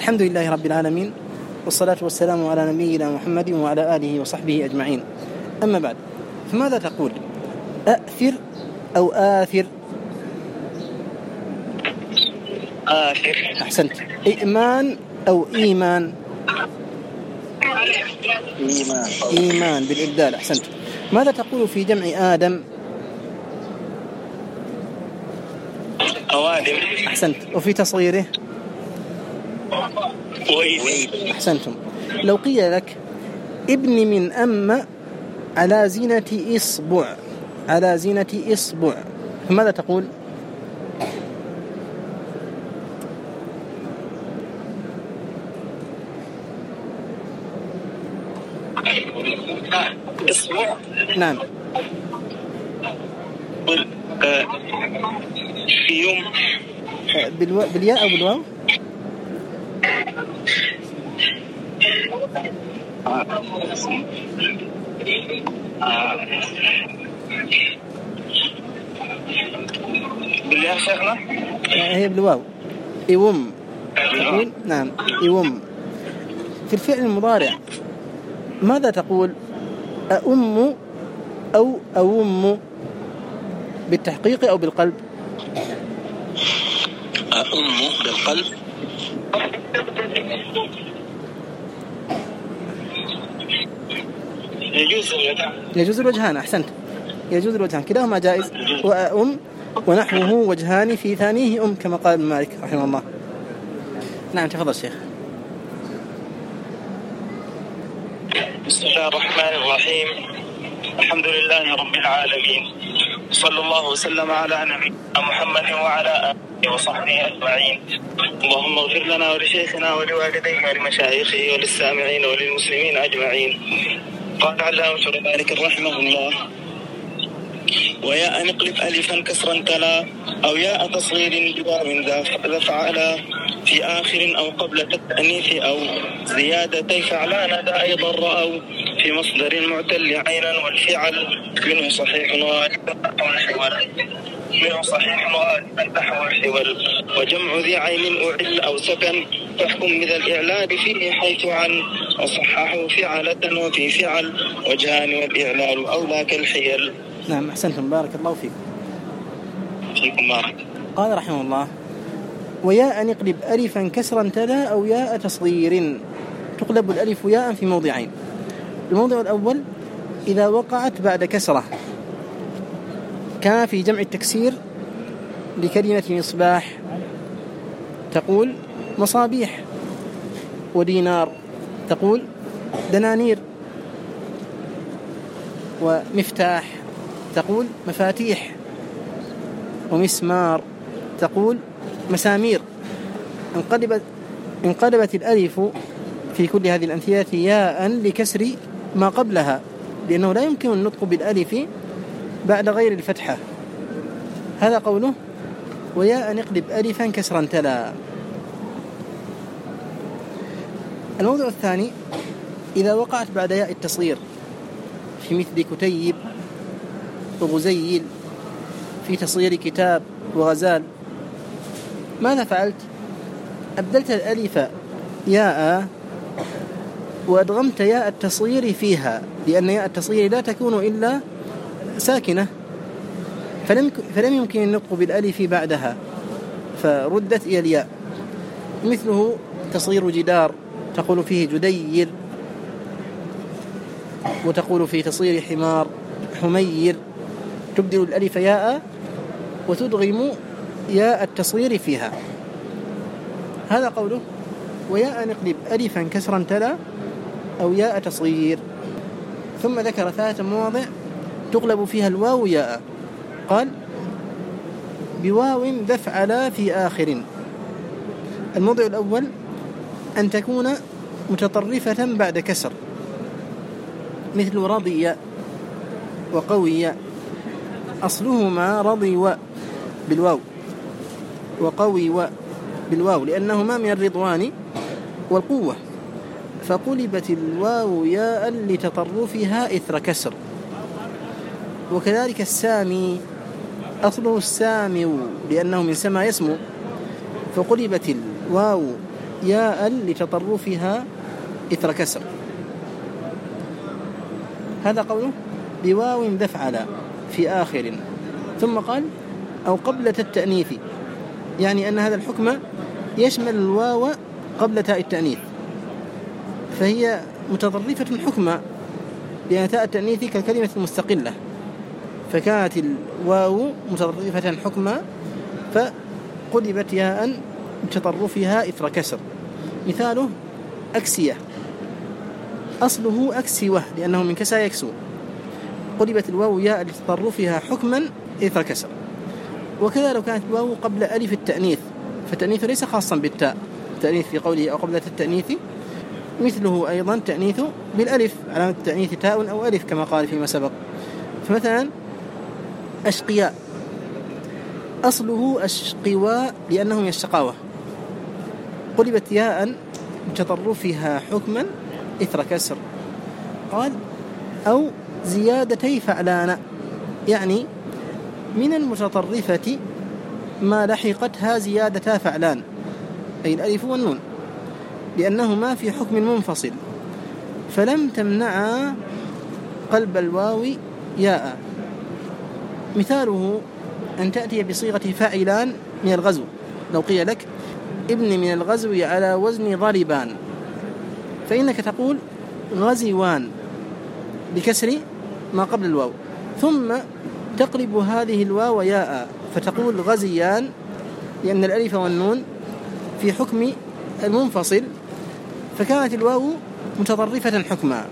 الحمد لله رب العالمين، والصلاة والسلام على نبينا محمد وعلى آله وصحبه أجمعين. أما بعد، فماذا تقول؟ أأثر أو آثر؟ آثر. أحسنت. إيمان أو إيمان؟ إيمان بالإبدال. أحسنت. ماذا تقول في جمع آدم؟ أوادم. أحسنت. وفي تصغيره؟ أحسنتم. لو قيل لك ابن من أم على زينة إصبع، على زينة إصبع، فماذا تقول؟ إصبع. نعم. في يوم. بالياء أو بالواو؟ بالله شيخنا. هي بالواو. إيوم. تقول نعم إيوم. في الفعل المضارع ماذا تقول؟ أأم أو أوم؟ بالتحقيق أو بالقلب؟ أأم بالقلب. يجوز الوجهان. أحسنت، يجوز الوجهان، كلاهما جائز. وأم ونحوه وجهان في ثانيه أم، كما قال ابن مالك رحمه الله. نعم تفضل شيخ. بسم الله الرحمن الرحيم. الحمد لله رب العالمين، صلى الله وسلم على نبينا محمد وعلى آله وصحبه أجمعين. اللهم اغفر لنا ولشيخنا ولوالديه ولمشايخه وللسامعين وللمسلمين أجمعين. قال علامة ذلك رحمه الله: وياء نقلب ألفا كسرا تلا، أو ياء تصغير بواو ذا فعلا، في آخر أو قبل التأنيث أو زيادتي فعلان ذا أيضا رأوا، في مصدر معتل عينا والفعل منه صحيح غالبا نحو الحول، وجمع ذي عين أعل أو سكن تحكم بذا الإعلال فيه حيث عن، وصححه فعلة وفي فعل وجهان والإعلال أولى كالحيل. نعم أحسنتم، بارك الله فيكم. فيكم بارك. قال رحمه الله: وياء نقلب ألفا كسرا تلا، أو ياء تصغير. تقلب الألف ياء في موضعين. الموضع الأول إذا وقعت بعد كسرة، كان في جمع التكسير لكلمة مصباح تقول مصابيح، ودينار تقول دنانير، ومفتاح تقول مفاتيح، ومسمار تقول مسامير. انقلبت الألف في كل هذه الأمثلة ياء لكسر ما قبلها، لأنه لا يمكن النطق بالألف بعد غير الفتحة. هذا قوله: وياء نقلب ألفا كسرا تلا. الموضوع الثاني إذا وقعت بعد ياء التصغير، في مثل كتيب وغزيل، في تصغير كتاب وغزال. ماذا فعلت؟ أبدلت الألف ياء وأدغمت ياء التصغير فيها، لأن ياء التصغير لا تكون إلا ساكنة، فلم يمكن النطق بالألف بعدها، فردت إلى الياء. مثله تصغير جدار، تقول فيه جدير، وتقول في تصغير حمار حمير، تبدل الألف ياء وتدغم ياء التصغير فيها. هذا قوله: وياء نقلب ألفا كسرا تلا، أو ياء تصغير. ثم ذكر 3 مواضع تقلب فيها الواو ياء. قال: بواو ذفعل في آخر. الموضع الأول أن تكون متطرفة بعد كسر، مثل رضي وقوي، أصلهما رضي بالواو وقوي بالواو، لأنهما من الرضوان والقوة، فقلبت الواو ياء لتطرفها إثر كسر. وكذلك السامي، أصله السامي لأنه من سما يسمو، فقلبت الواو ياء لتطرفها إثر كسر. هذا قوله بواو دفعل في آخر، ثم قال أو قبلة التأنيث، يعني أن هذا الحكم يشمل الواو قبل تاء التأنيث، فهي متطرفة حكما، لأن تاء التأنيث كالكلمة المستقلة، فكانت الواو متطرفة حكما فقلبت ياء بتطرفها إثر كسر. مثاله أكسية، أصله أكسوة لأنه من كسى يكسو، قلبت الواو ياء لتطرفها حكما إثر كسر. وكذا لو كانت الواو قبل ألف التأنيث، فالتأنيث ليس خاصا بالتاء، التأنيث في قوله أو قبلة التأنيث مثله أيضا تأنيث بالألف، علامة التأنيث تاء أو ألف كما قال فيما سبق. فمثلا أشقياء، أصله أشقواء لأنه من الشقاوة، قلبت ياء بتطرفها حكما إثر كسر. قال أو زيادتي فعلان، يعني من المتطرفة ما لحقتها زيادتا فعلان، أي الألف والنون، لأنهما في حكم منفصل فلم تمنع قلب الواو ياء. مثاله أن تأتي بصيغة فاعلان من الغزو، لو قيل لك ابن من الغزو على وزن ضربان، فإنك تقول غزوان بكسر ما قبل الواو، ثم تقلب هذه الواو ياء فتقول غزيان، لأن الألف والنون في حكم المنفصل فكانت الواو متطرفة حكما.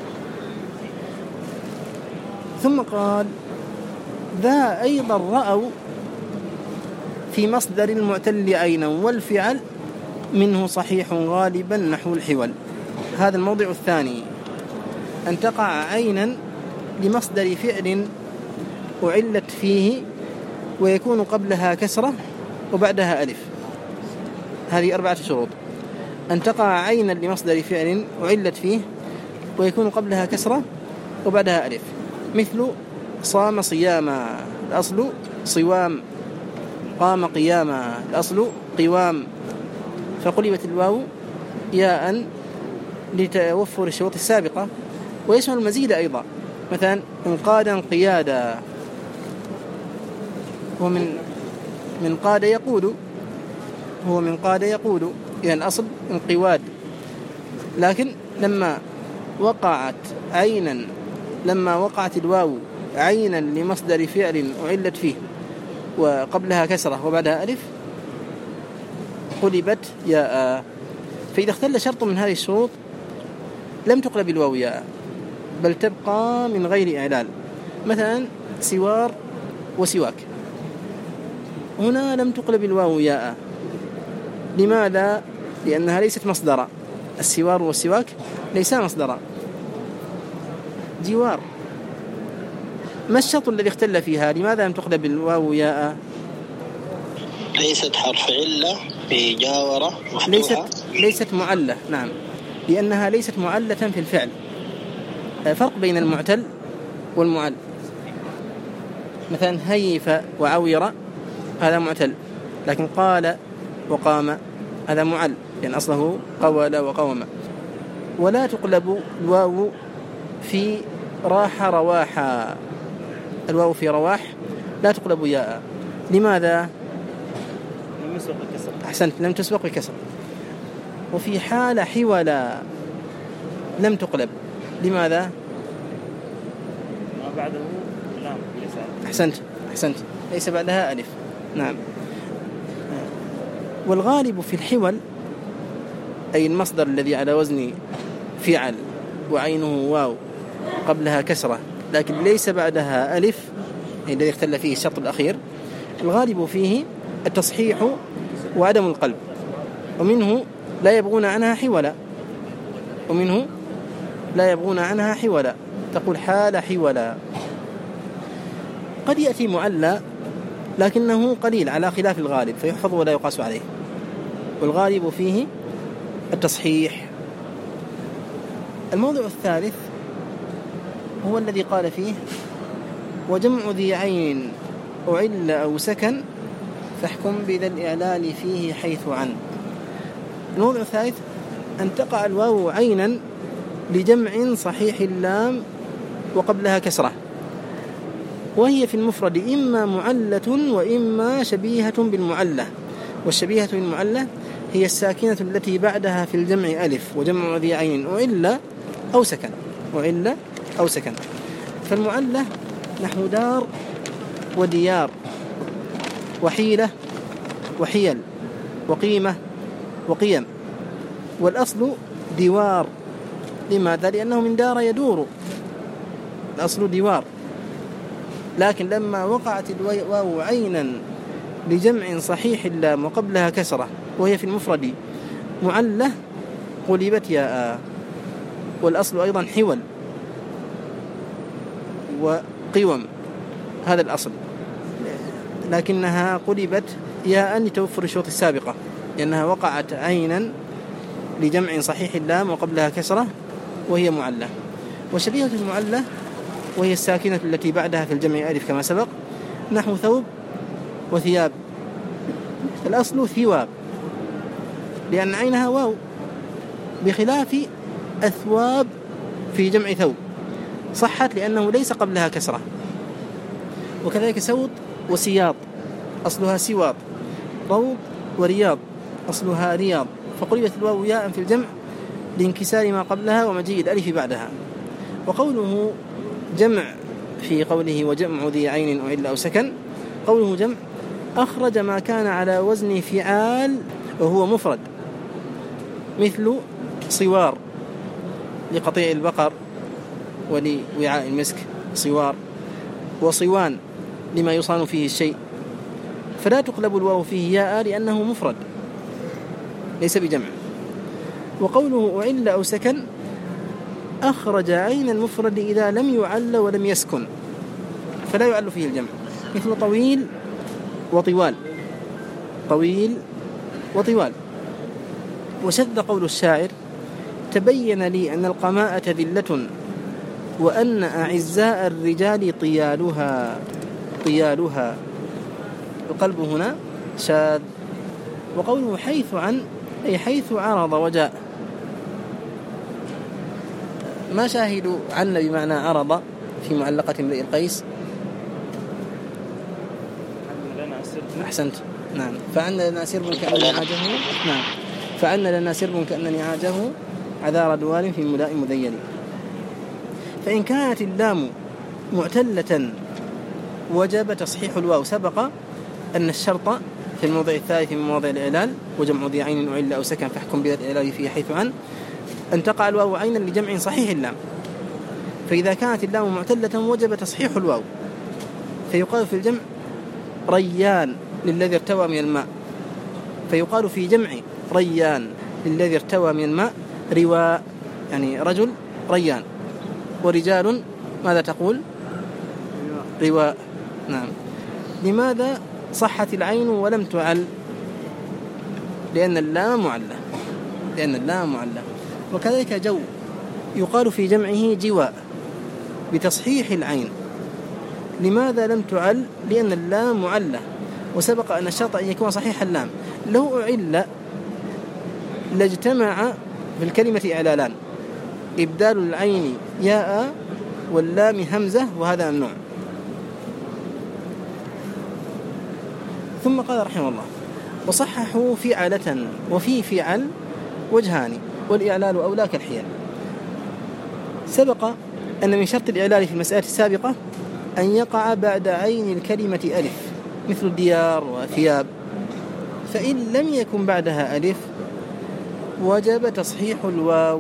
ثم قال ذا أيضا رأوا في مصدر المعتل عينا والفعل منه صحيح غالبا نحو الحول. هذا الموضع الثاني، أن تقع عينا لمصدر فعل أعلت فيه ويكون قبلها كسرة وبعدها ألف. هذه 4 شروط: أن تقع عينا لمصدر فعل أعلت فيه ويكون قبلها كسرة وبعدها ألف، مثل صام صياما الأصل صوام، قام قياما الأصل قوام، فقلبت الواو ياء لتوفر الشروط السابقة. ويشمل المزيد أيضا، مثلا انقادا انقيادا، من قاد يقود، هو من قاد يقود، إذن الأصل انقواد، لكن لما وقعت الواو عينا لمصدر فعل أعلت فيه وقبلها كسرة وبعدها ألف قلبت ياء. فإذا اختل شرط من هذه الشروط لم تقلب الواو ياء، بل تبقى من غير إعلال. مثلا سوار وسواك، هنا لم تقلب الواو ياء. لماذا؟ لأنها ليست مصدرا، السوار والسواك ليسا مصدرا. جوار، ما الشرط الذي اختل فيها؟ لماذا لم تقلب الواو ياء؟ ليست حرف علة في جاورة مفتوحة، ليست معلة. نعم، لأنها ليست معلة في الفعل. فرق بين المعتل والمعل. مثلا هيف وعوير هذا معتل، لكن قال وقام هذا معل، لأن أصله قول وقوم. ولا تقلب الواو في راح رواحا، الواو في رواح لا تقلب ياء. لماذا؟ لم يسبق الكسر. أحسنت، لم تسبق الكسر. وفي حال حولا لم تقلب. لماذا؟ ما بعده لام. أحسنت، ليس بعدها ألف. نعم. والغالب في الحول أي المصدر الذي على وزن فعل وعينه واو قبلها كسرة لكن ليس بعدها ألف، الذي اختل فيه الشرط الأخير، الغالب فيه التصحيح وعدم القلب، ومنه لا يبغون عنها حولا، تقول حال حولا. قد يأتي معلى لكنه قليل على خلاف الغالب فيحفظ ولا يقاس عليه، والغالب فيه التصحيح. الموضوع الثالث هو الذي قال فيه وجمع ذي عين أعل أو سكن فاحكم بذا الإعلال فيه حيث عن. الموضع الثالث أن تقع الواو عينا لجمع صحيح اللام وقبلها كسرة، وهي في المفرد إما معلة وإما شبيهة بالمعلة. والشبيهة بالمعلة هي الساكنة التي بعدها في الجمع ألف وجمع ذي عين وإلا أو سكن. فالمعلة نحو دار وديار وحيلة وحيل وقيمة وقيم. والأصل دوار. لماذا؟ لأنه من دار يدور، الأصل دوار. لكن لما وقعت الواو عينا لجمع صحيح اللام وقبلها كسرة وهي في المفرد معلة قلبت ياء. والأصل أيضا حول وقوم، هذا الأصل، لكنها قلبت ياء لتوفر الشروط السابقة، لأنها وقعت عينا لجمع صحيح اللام وقبلها كسرة وهي معلة. وشبيهة المعلة وهي الساكنة التي بعدها في الجمع ألف كما سبق، نحو ثوب وثياب. الأصل ثواب لأن عينها واو، بخلاف أثواب في جمع ثوب صحت لأنه ليس قبلها كسرة. وكذلك سوط وسياط أصلها سواط. روض ورياض أصلها رياض، فقلبت الواو ياء في الجمع لانكسار ما قبلها ومجيء الألف بعدها. وقوله جمع في قوله وجمع ذي عين وإلا أو سكن، قوله جمع أخرج ما كان على وزن فعال وهو مفرد، مثل صوار لقطيع البقر ولوعاء المسك صوار، وصوان لما يصان فيه الشيء، فلا تقلب الواو فيه ياء لأنه مفرد ليس بجمع. وقوله أعل أو سكن أخرج عين المفرد إذا لم يعل ولم يسكن، فلا يعل فيه الجمع، مثل طويل وطوال، طويل وطوال. وشذ قول الشاعر تبين لي أن القماءة ذلة وأن أعزاء الرجال طيالها. القلب هنا شاذ. وقوله حيث عن أي حيث عرض وجاء. ما شاهد عن بمعنى عرض في معلقة امرئ القيس؟ أحسنت، نعم. فعن لنا سرب كأنني عاجه، نعم، فعن لنا سرب كأنني عاجه عذار دوال في ملاء مذيل. فإن كانت اللام معتلة وجب تصحيح الواو. سبق أن الشرط في الموضع الثالث من مواضع الإعلال وجمع ذي عين أعل أو سكن فاحكم بذا الإعلال فيه حيث عن أن تقع الواو عينا لجمع صحيح اللام. فإذا كانت اللام معتلة وجب تصحيح الواو، فيقال في الجمع ريان للذي ارتوى من الماء، فيقال في جمع ريان للذي ارتوى من الماء رواء، يعني رجل ريان، ورجال ماذا تقول؟ رواء، نعم. لماذا صحت العين ولم تعل؟ لأن اللام معلة. وكذلك جو يقال في جمعه جواء بتصحيح العين. لماذا لم تعل؟ لأن اللام معلة. وسبق أن الشرط أن يكون صحيح اللام. لو أعل لاجتمع في الكلمة إعلالان، إبدال العين ياء واللام همزة، وهذا النوع. ثم قال رحمه الله وصححوا فعلة وفي فعل وجهان والإعلال أولى كالحيل. سبق أن من شرط الإعلال في المسألة السابقة أن يقع بعد عين الكلمة ألف مثل ديار وثياب، فإن لم يكن بعدها ألف وجب تصحيح الواو،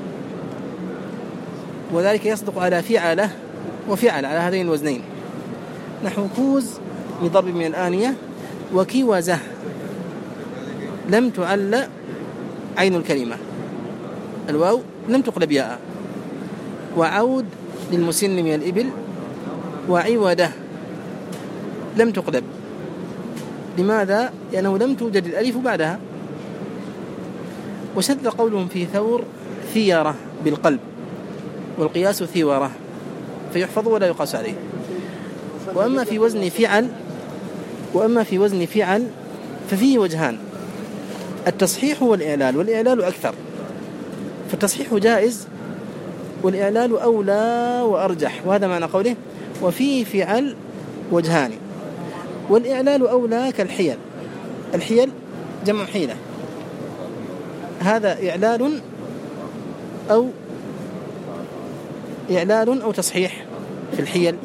وذلك يصدق على فعلة وفعل على هذين الوزنين، نحو كوز بضرب من الآنية وكيوزة لم تعل عين الكلمة، الواو لم تقلب ياء. وعود للمسن من الإبل وعودة لم تقلب. لماذا؟ لأنه لم توجد الألف بعدها. وشذ قولهم في ثور ثيرة بالقلب، والقياس ثيورة، فيحفظ ولا يقاس عليه. وأما في وزن فعل ففيه وجهان. التصحيح والإعلال، والإعلال أكثر، فالتصحيح جائز والإعلال أولى وأرجح، وهذا معنى قوله وفي فعل وجهان. والإعلال أولى كالحيل، الحيل جمع حيلة، هذا إعلال أو تصحيح في الحيل.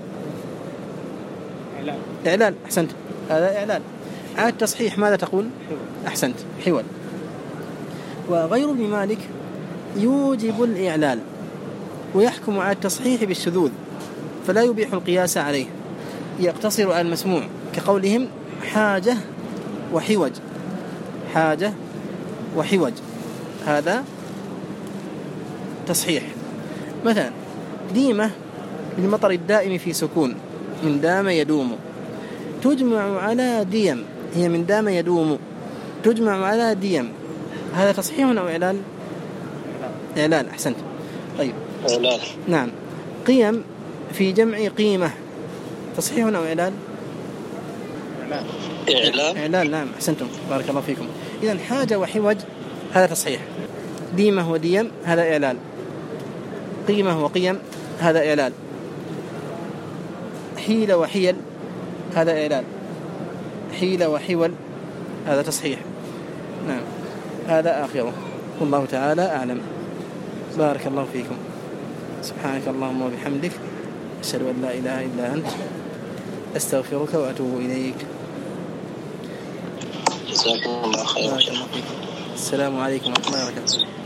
إعلال، أحسنت، هذا إعلال. عاد تصحيح ماذا تقول؟ أحسنت، حول. وغير ابن مالك يوجب الإعلال ويحكم على التصحيح بالشذوذ، فلا يبيح القياس عليه، يقتصر على المسموع، كقولهم حاجة وحوج، حاجة وحوج، هذا تصحيح. مثلا ديمة بالمطر الدائم في سكون، من دام يدوم، تجمع على ديم، هي من دام يدوم تجمع على ديم، هذا تصحيح أو إعلال؟ إعلال، أحسنت. طيب إعلال. نعم. قيم في جمع قيمة، تصحيح أو إعلال؟ إعلال. إعلال، نعم، أحسنتم، بارك الله فيكم. إذن حاجة وحوج هذا تصحيح، ديمة وديم هذا إعلال، قيمة وقيم هذا إعلال، حيلة وحيل هذا إعلال، حيلة وحول هذا تصحيح. نعم، هذا آخره، والله تعالى أعلم. بارك الله فيكم، سبحانك اللهم وبحمدك، أشهد أن لا إله إلا أنت، أستغفرك وأتوب إليك. جزاكم الله خيرا. السلام عليكم ورحمة الله وبركاته.